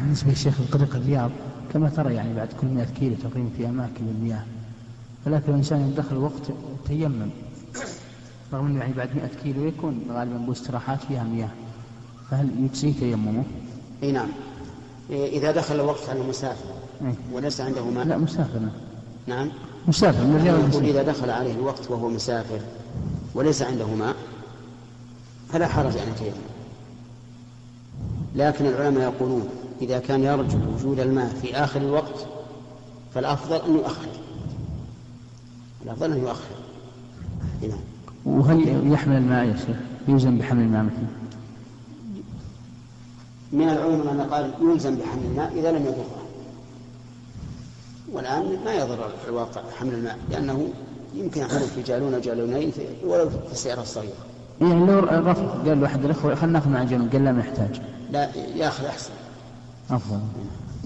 بالنسبة للشيخ لطريق الرياض كما ترى يعني بعد كل 100 كيلو تقريبا في أماكن المياه، ولكن الإنسان يدخل وقت تيمم رغم أنه يعني بعد 100 كيلو يكون غالبا باستراحات فيها مياه، فهل يجزي تيممه؟ اي نعم، إذا دخل الوقت على المسافر وليس عنده ماء. لا مسافر. نعم مسافر من الرياض. يقول إذا دخل عليه الوقت وهو مسافر وليس عنده ماء فلا حرج أن يتيمم، لكن العلماء يقولون إذا كان يرجو وجود الماء في آخر الوقت فالأفضل أن يؤخر، الأفضل أن يؤخر. نعم. وهل يحمل الماء يا شيخ؟ يلزم بحمل الماء مثلا؟ من العلماء من قال يلزم بحمل الماء إذا لم يضره، والآن ما يضر في الواقع حمل الماء لأنه يمكن يحمل في جالونين ولو في السيارة الصغيرة. يعني لو رفض قال له أحد الأخوة خلنا ناخذ مع الجنوب قال لا ما يحتاج. لا يأخذ أحسن أفضل.